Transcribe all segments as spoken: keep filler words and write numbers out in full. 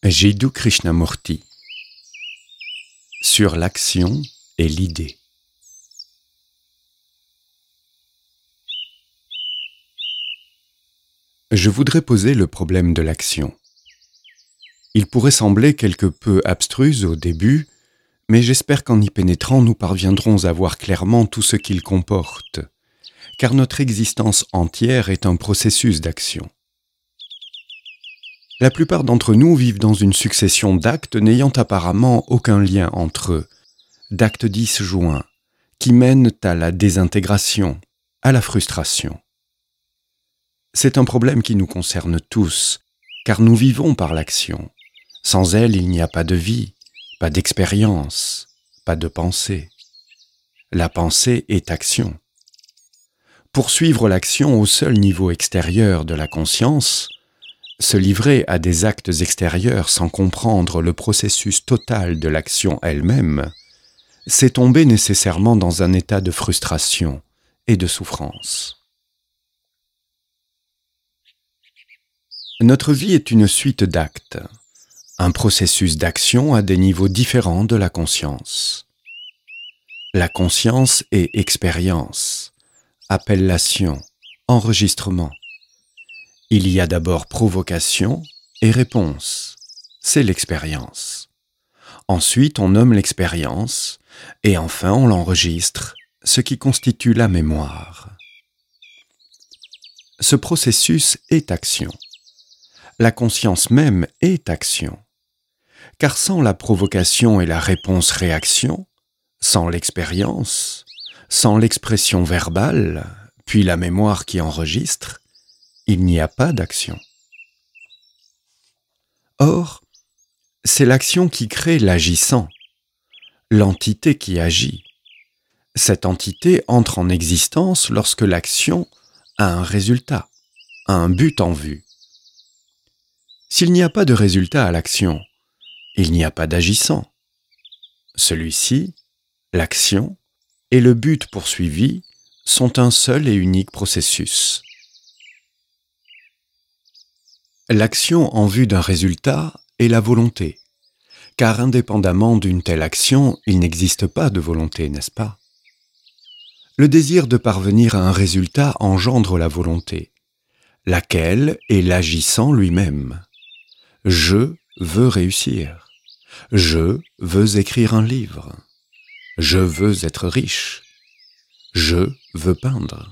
Jiddu Krishnamurti. Sur l'action et l'idée. Je voudrais poser le problème de l'action. Il pourrait sembler quelque peu abstruse au début, mais j'espère qu'en y pénétrant, nous parviendrons à voir clairement tout ce qu'il comporte, car notre existence entière est un processus d'action. La plupart d'entre nous vivent dans une succession d'actes n'ayant apparemment aucun lien entre eux, d'actes disjoints, qui mènent à la désintégration, à la frustration. C'est un problème qui nous concerne tous, car nous vivons par l'action. Sans elle, il n'y a pas de vie, pas d'expérience, pas de pensée. La pensée est action. Poursuivre l'action au seul niveau extérieur de la conscience, se livrer à des actes extérieurs sans comprendre le processus total de l'action elle-même, c'est tomber nécessairement dans un état de frustration et de souffrance. Notre vie est une suite d'actes, un processus d'action à des niveaux différents de la conscience. La conscience est expérience, appellation, enregistrement. Il y a d'abord provocation et réponse, c'est l'expérience. Ensuite, on nomme l'expérience, et enfin on l'enregistre, ce qui constitue la mémoire. Ce processus est action. La conscience même est action. Car sans la provocation et la réponse-réaction, sans l'expérience, sans l'expression verbale, puis la mémoire qui enregistre, il n'y a pas d'action. Or, c'est l'action qui crée l'agissant, l'entité qui agit. Cette entité entre en existence lorsque l'action a un résultat, a un but en vue. S'il n'y a pas de résultat à l'action, il n'y a pas d'agissant. Celui-ci, l'action, et le but poursuivi sont un seul et unique processus. L'action en vue d'un résultat est la volonté, car indépendamment d'une telle action, il n'existe pas de volonté, n'est-ce pas? Le désir de parvenir à un résultat engendre la volonté, laquelle est l'agissant lui-même. Je veux réussir. Je veux écrire un livre. Je veux être riche. Je veux peindre.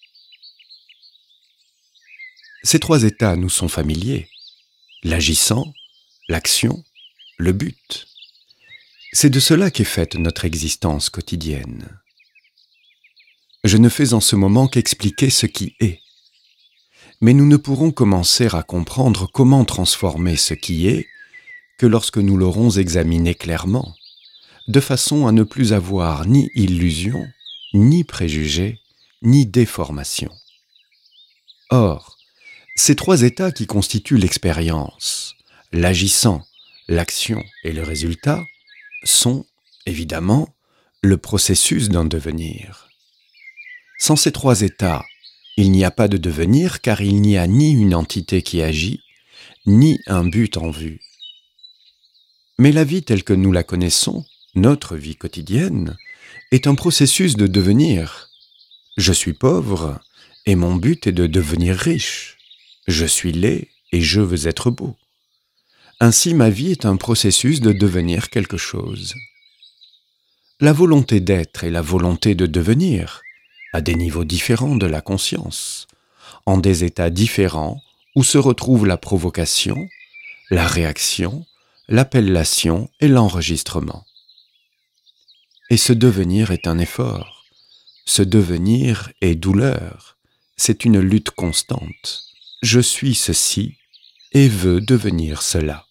Ces trois états nous sont familiers. L'agissant, l'action, le but. C'est de cela qu'est faite notre existence quotidienne. Je ne fais en ce moment qu'expliquer ce qui est. Mais nous ne pourrons commencer à comprendre comment transformer ce qui est que lorsque nous l'aurons examiné clairement, de façon à ne plus avoir ni illusion, ni préjugés, ni déformation. Or, ces trois états qui constituent l'expérience, l'agissant, l'action et le résultat, sont, évidemment, le processus d'un devenir. Sans ces trois états, il n'y a pas de devenir car il n'y a ni une entité qui agit, ni un but en vue. Mais la vie telle que nous la connaissons, notre vie quotidienne, est un processus de devenir. Je suis pauvre et mon but est de devenir riche. Je suis laid et je veux être beau. Ainsi, ma vie est un processus de devenir quelque chose. La volonté d'être et la volonté de devenir, à des niveaux différents de la conscience, en des états différents où se retrouvent la provocation, la réaction, l'appellation et l'enregistrement. Et ce devenir est un effort. Ce devenir est douleur. C'est une lutte constante. Je suis ceci et veux devenir cela.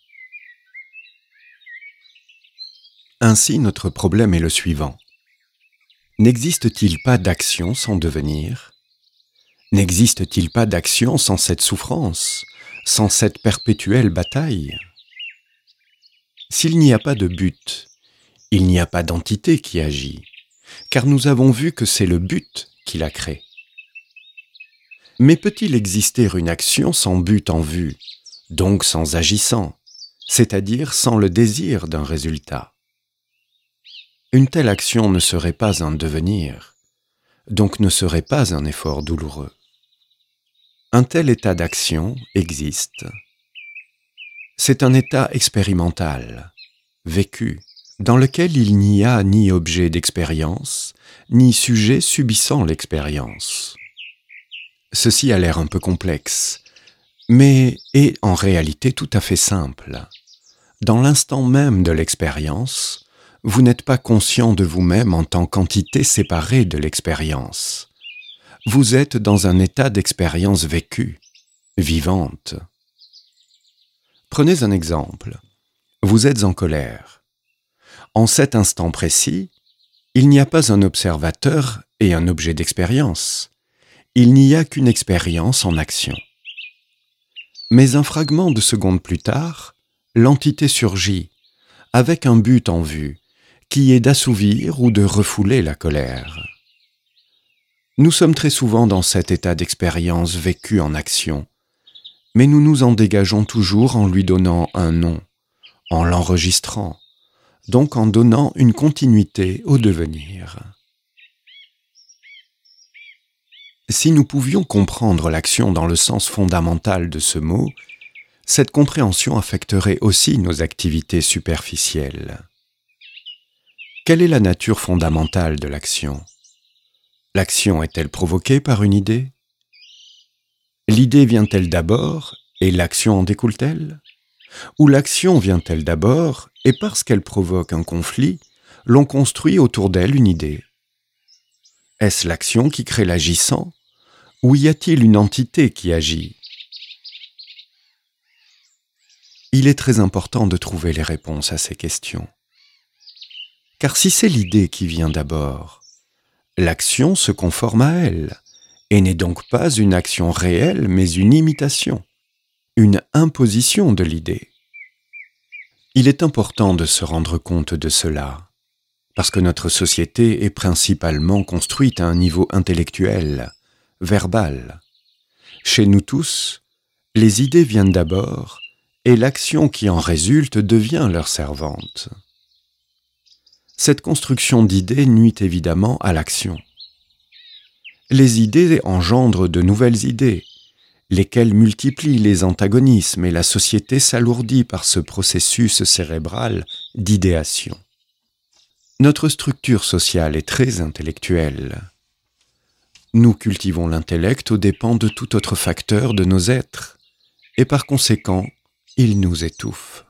Ainsi, notre problème est le suivant. N'existe-t-il pas d'action sans devenir? N'existe-t-il pas d'action sans cette souffrance, sans cette perpétuelle bataille? S'il n'y a pas de but, il n'y a pas d'entité qui agit, car nous avons vu que c'est le but qui la crée. Mais peut-il exister une action sans but en vue, donc sans agissant, c'est-à-dire sans le désir d'un résultat. Une telle action ne serait pas un devenir, donc ne serait pas un effort douloureux. Un tel état d'action existe. C'est un état expérimental, vécu, dans lequel il n'y a ni objet d'expérience, ni sujet subissant l'expérience. Ceci a l'air un peu complexe, mais est en réalité tout à fait simple. Dans l'instant même de l'expérience, vous n'êtes pas conscient de vous-même en tant qu'entité séparée de l'expérience. Vous êtes dans un état d'expérience vécue, vivante. Prenez un exemple. Vous êtes en colère. En cet instant précis, il n'y a pas un observateur et un objet d'expérience. Il n'y a qu'une expérience en action. Mais un fragment de seconde plus tard, l'entité surgit, avec un but en vue, qui est d'assouvir ou de refouler la colère. Nous sommes très souvent dans cet état d'expérience vécue en action, mais nous nous en dégageons toujours en lui donnant un nom, en l'enregistrant, donc en donnant une continuité au devenir. Si nous pouvions comprendre l'action dans le sens fondamental de ce mot, cette compréhension affecterait aussi nos activités superficielles. Quelle est la nature fondamentale de l'action ? L'action est-elle provoquée par une idée ? L'idée vient-elle d'abord et l'action en découle-t-elle ? Ou l'action vient-elle d'abord et parce qu'elle provoque un conflit, l'on construit autour d'elle une idée ? Est-ce l'action qui crée l'agissant ? Ou y a-t-il une entité qui agit ? Il est très important de trouver les réponses à ces questions. Car si c'est l'idée qui vient d'abord, l'action se conforme à elle, et n'est donc pas une action réelle, mais une imitation, une imposition de l'idée. Il est important de se rendre compte de cela, parce que notre société est principalement construite à un niveau intellectuel, verbal. Chez nous tous, les idées viennent d'abord, et l'action qui en résulte devient leur servante. Cette construction d'idées nuit évidemment à l'action. Les idées engendrent de nouvelles idées, lesquelles multiplient les antagonismes et la société s'alourdit par ce processus cérébral d'idéation. Notre structure sociale est très intellectuelle. Nous cultivons l'intellect aux dépens de tout autre facteur de nos êtres, et par conséquent, il nous étouffe.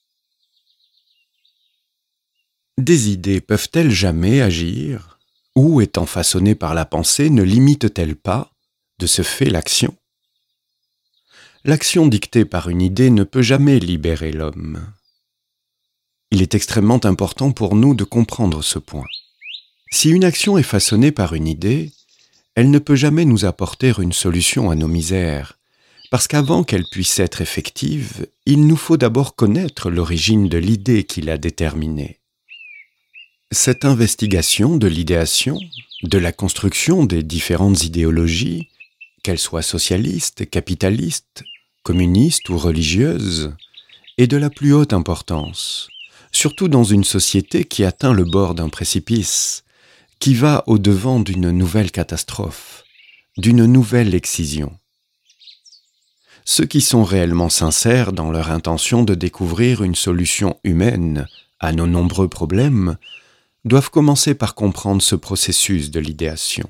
Des idées peuvent-elles jamais agir ? Ou, étant façonnées par la pensée, ne limitent-elles pas, de ce fait, l'action ? L'action dictée par une idée ne peut jamais libérer l'homme. Il est extrêmement important pour nous de comprendre ce point. Si une action est façonnée par une idée, elle ne peut jamais nous apporter une solution à nos misères, parce qu'avant qu'elle puisse être effective, il nous faut d'abord connaître l'origine de l'idée qui l'a déterminée. Cette investigation de l'idéation, de la construction des différentes idéologies, qu'elles soient socialistes, capitalistes, communistes ou religieuses, est de la plus haute importance, surtout dans une société qui atteint le bord d'un précipice, qui va au-devant d'une nouvelle catastrophe, d'une nouvelle excision. Ceux qui sont réellement sincères dans leur intention de découvrir une solution humaine à nos nombreux problèmes doivent commencer par comprendre ce processus de l'idéation.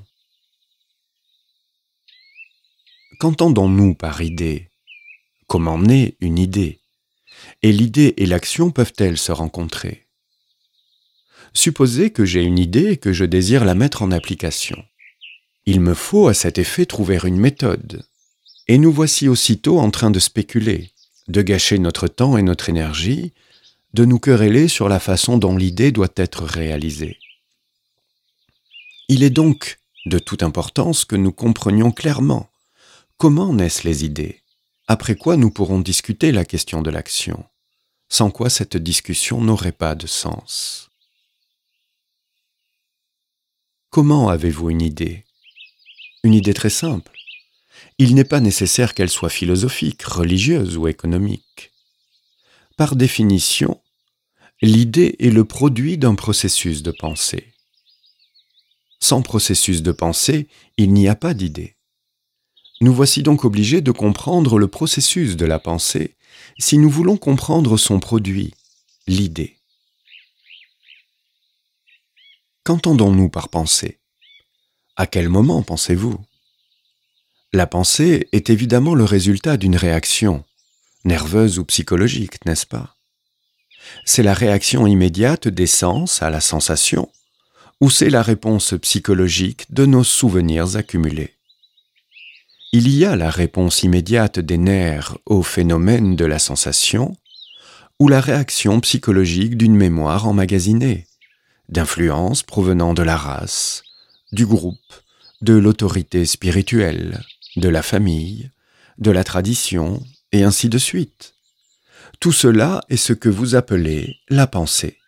Qu'entendons-nous par idée ? Comment naît une idée ? Et l'idée et l'action peuvent-elles se rencontrer ? Supposez que j'ai une idée et que je désire la mettre en application. Il me faut à cet effet trouver une méthode. Et nous voici aussitôt en train de spéculer, de gâcher notre temps et notre énergie, de nous quereller sur la façon dont l'idée doit être réalisée. Il est donc de toute importance que nous comprenions clairement comment naissent les idées, après quoi nous pourrons discuter la question de l'action, sans quoi cette discussion n'aurait pas de sens. Comment avez-vous une idée ? Une idée très simple. Il n'est pas nécessaire qu'elle soit philosophique, religieuse ou économique. Par définition, l'idée est le produit d'un processus de pensée. Sans processus de pensée, il n'y a pas d'idée. Nous voici donc obligés de comprendre le processus de la pensée si nous voulons comprendre son produit, l'idée. Qu'entendons-nous par pensée? À quel moment pensez-vous? La pensée est évidemment le résultat d'une réaction, nerveuse ou psychologique, n'est-ce pas? C'est la réaction immédiate des sens à la sensation, ou c'est la réponse psychologique de nos souvenirs accumulés. Il y a la réponse immédiate des nerfs au phénomène de la sensation, ou la réaction psychologique d'une mémoire emmagasinée, d'influences provenant de la race, du groupe, de l'autorité spirituelle, de la famille, de la tradition, et ainsi de suite. Tout cela est ce que vous appelez la pensée.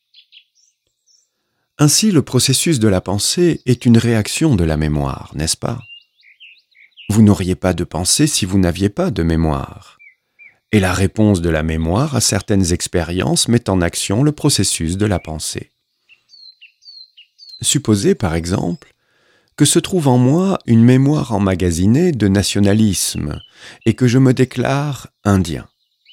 Ainsi, le processus de la pensée est une réaction de la mémoire, n'est-ce pas? Vous n'auriez pas de pensée si vous n'aviez pas de mémoire. Et la réponse de la mémoire à certaines expériences met en action le processus de la pensée. Supposez, par exemple, que se trouve en moi une mémoire emmagasinée de nationalisme et que je me déclare indien.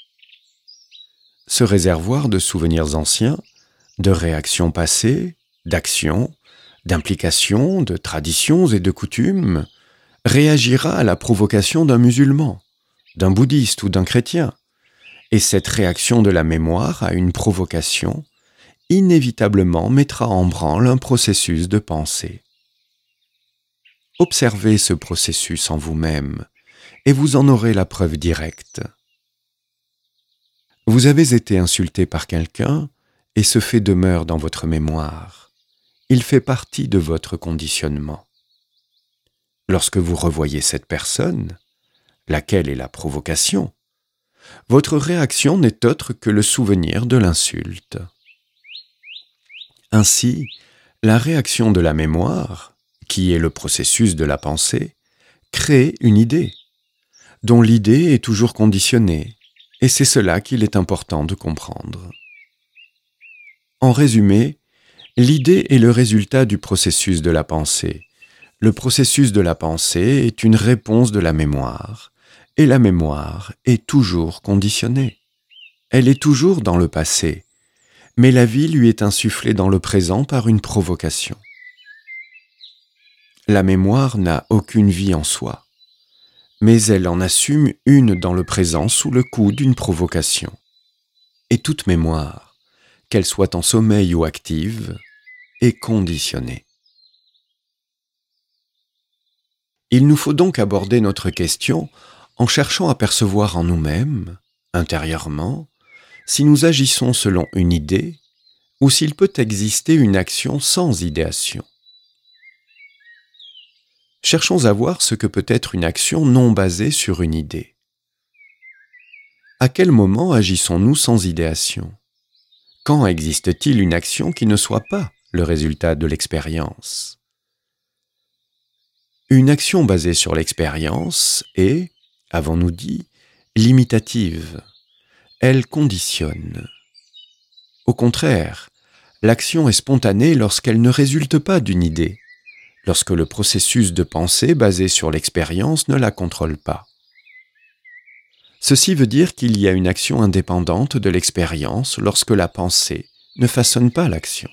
Ce réservoir de souvenirs anciens, de réactions passées, d'actions, d'implications, de traditions et de coutumes, réagira à la provocation d'un musulman, d'un bouddhiste ou d'un chrétien, et cette réaction de la mémoire à une provocation inévitablement mettra en branle un processus de pensée. Observez ce processus en vous-même, et vous en aurez la preuve directe. Vous avez été insulté par quelqu'un, et ce fait demeure dans votre mémoire. Il fait partie de votre conditionnement. Lorsque vous revoyez cette personne, laquelle est la provocation, votre réaction n'est autre que le souvenir de l'insulte. Ainsi, la réaction de la mémoire, qui est le processus de la pensée, crée une idée, dont l'idée est toujours conditionnée, et c'est cela qu'il est important de comprendre. En résumé, l'idée est le résultat du processus de la pensée. Le processus de la pensée est une réponse de la mémoire, et la mémoire est toujours conditionnée. Elle est toujours dans le passé, mais la vie lui est insufflée dans le présent par une provocation. La mémoire n'a aucune vie en soi, mais elle en assume une dans le présent sous le coup d'une provocation. Et toute mémoire, qu'elle soit en sommeil ou active, est conditionnée. Il nous faut donc aborder notre question en cherchant à percevoir en nous-mêmes, intérieurement, si nous agissons selon une idée ou s'il peut exister une action sans idéation. Cherchons à voir ce que peut être une action non basée sur une idée. À quel moment agissons-nous sans idéation? Quand existe-t-il une action qui ne soit pas le résultat de l'expérience? Une action basée sur l'expérience est, avons-nous dit, limitative. Elle conditionne. Au contraire, l'action est spontanée lorsqu'elle ne résulte pas d'une idée, lorsque le processus de pensée basé sur l'expérience ne la contrôle pas. Ceci veut dire qu'il y a une action indépendante de l'expérience lorsque la pensée ne façonne pas l'action.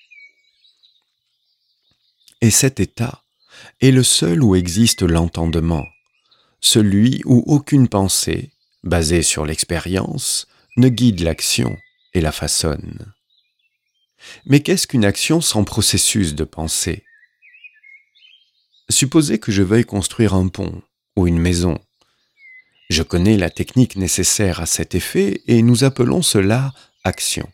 Et cet état est le seul où existe l'entendement, celui où aucune pensée, basée sur l'expérience, ne guide l'action et la façonne. Mais qu'est-ce qu'une action sans processus de pensée? Supposez que je veuille construire un pont ou une maison. Je connais la technique nécessaire à cet effet et nous appelons cela action.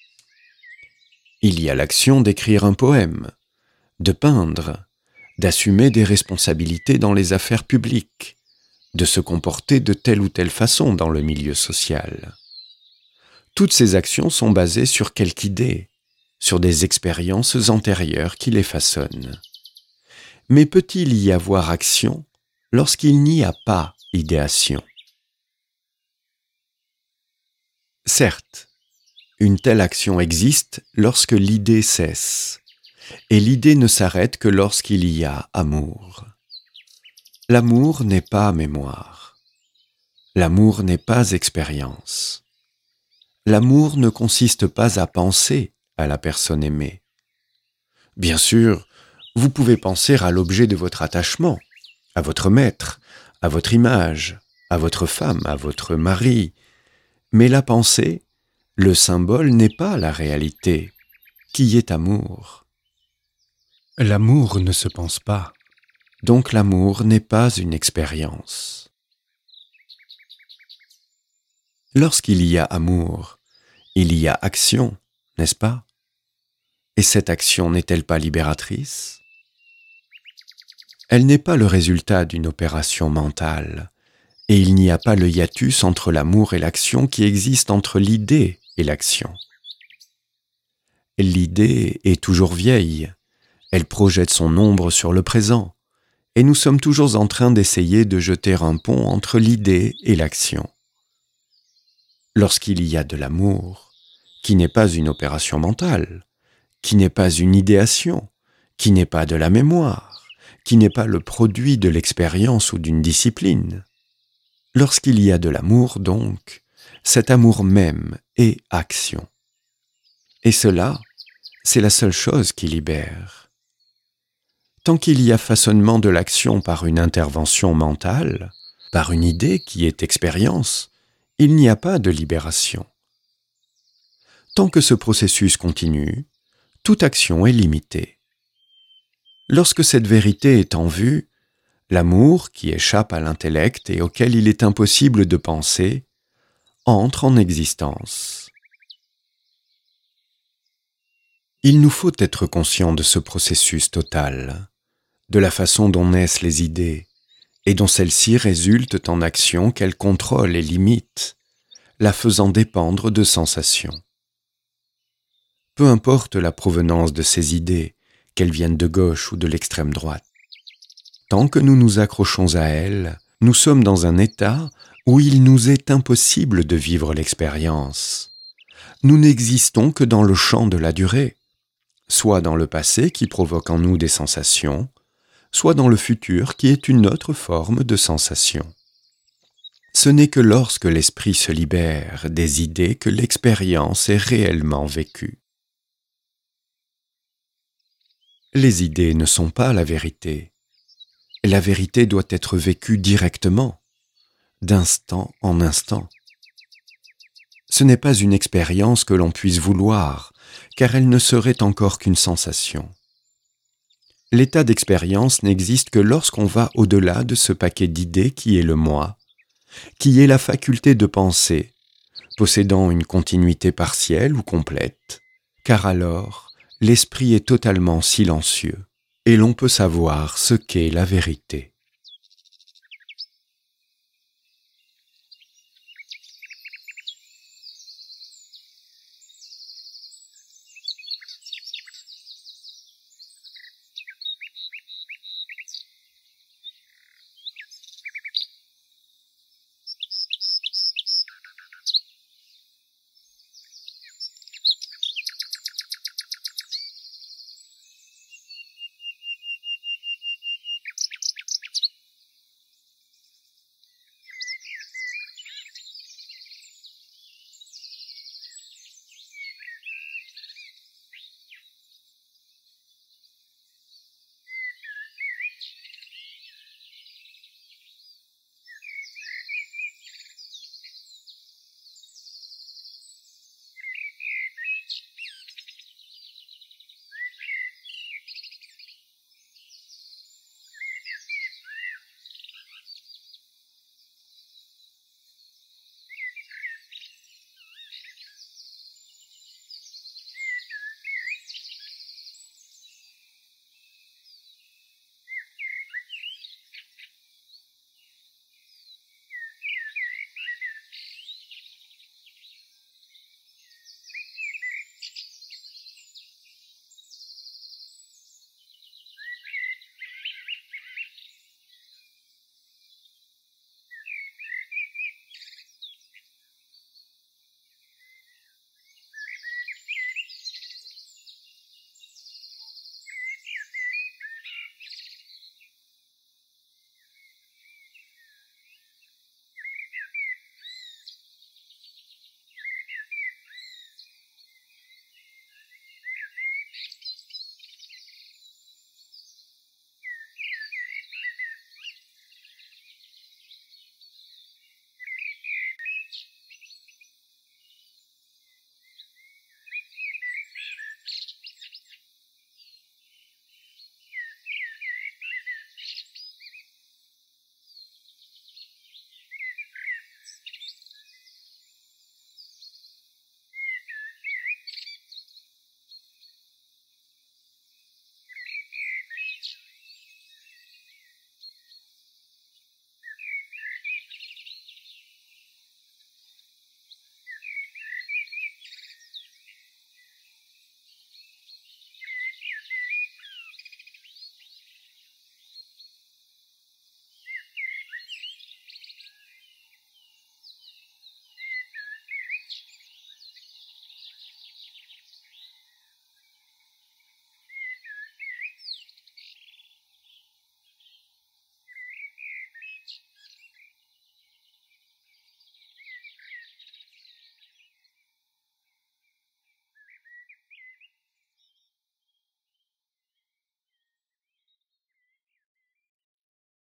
Il y a l'action d'écrire un poème, de peindre, d'assumer des responsabilités dans les affaires publiques, de se comporter de telle ou telle façon dans le milieu social. Toutes ces actions sont basées sur quelque idée, sur des expériences antérieures qui les façonnent. Mais peut-il y avoir action lorsqu'il n'y a pas idéation? Certes, une telle action existe lorsque l'idée cesse, et l'idée ne s'arrête que lorsqu'il y a amour. L'amour n'est pas mémoire. L'amour n'est pas expérience. L'amour ne consiste pas à penser à la personne aimée. Bien sûr, vous pouvez penser à l'objet de votre attachement, à votre maître, à votre image, à votre femme, à votre mari, mais la pensée, le symbole n'est pas la réalité. Qui est amour? L'amour ne se pense pas, donc l'amour n'est pas une expérience. Lorsqu'il y a amour, il y a action, n'est-ce pas? Et cette action n'est-elle pas libératrice? Elle n'est pas le résultat d'une opération mentale, et il n'y a pas le hiatus entre l'amour et l'action qui existe entre l'idée et l'action. L'idée est toujours vieille, elle projette son ombre sur le présent, et nous sommes toujours en train d'essayer de jeter un pont entre l'idée et l'action. Lorsqu'il y a de l'amour, qui n'est pas une opération mentale, qui n'est pas une idéation, qui n'est pas de la mémoire, qui n'est pas le produit de l'expérience ou d'une discipline. Lorsqu'il y a de l'amour, donc, cet amour même est action. Et cela, c'est la seule chose qui libère. Tant qu'il y a façonnement de l'action par une intervention mentale, par une idée qui est expérience, il n'y a pas de libération. Tant que ce processus continue, toute action est limitée. Lorsque cette vérité est en vue, l'amour, qui échappe à l'intellect et auquel il est impossible de penser, entre en existence. Il nous faut être conscients de ce processus total, de la façon dont naissent les idées, et dont celles-ci résultent en actions qu'elles contrôlent et limitent, la faisant dépendre de sensations. Peu importe la provenance de ces idées, qu'elles viennent de gauche ou de l'extrême droite. Tant que nous nous accrochons à elles, nous sommes dans un état où il nous est impossible de vivre l'expérience. Nous n'existons que dans le champ de la durée, soit dans le passé qui provoque en nous des sensations, soit dans le futur qui est une autre forme de sensation. Ce n'est que lorsque l'esprit se libère des idées que l'expérience est réellement vécue. Les idées ne sont pas la vérité. La vérité doit être vécue directement, d'instant en instant. Ce n'est pas une expérience que l'on puisse vouloir, car elle ne serait encore qu'une sensation. L'état d'expérience n'existe que lorsqu'on va au-delà de ce paquet d'idées qui est le moi, qui est la faculté de penser, possédant une continuité partielle ou complète, car alors l'esprit est totalement silencieux et l'on peut savoir ce qu'est la vérité.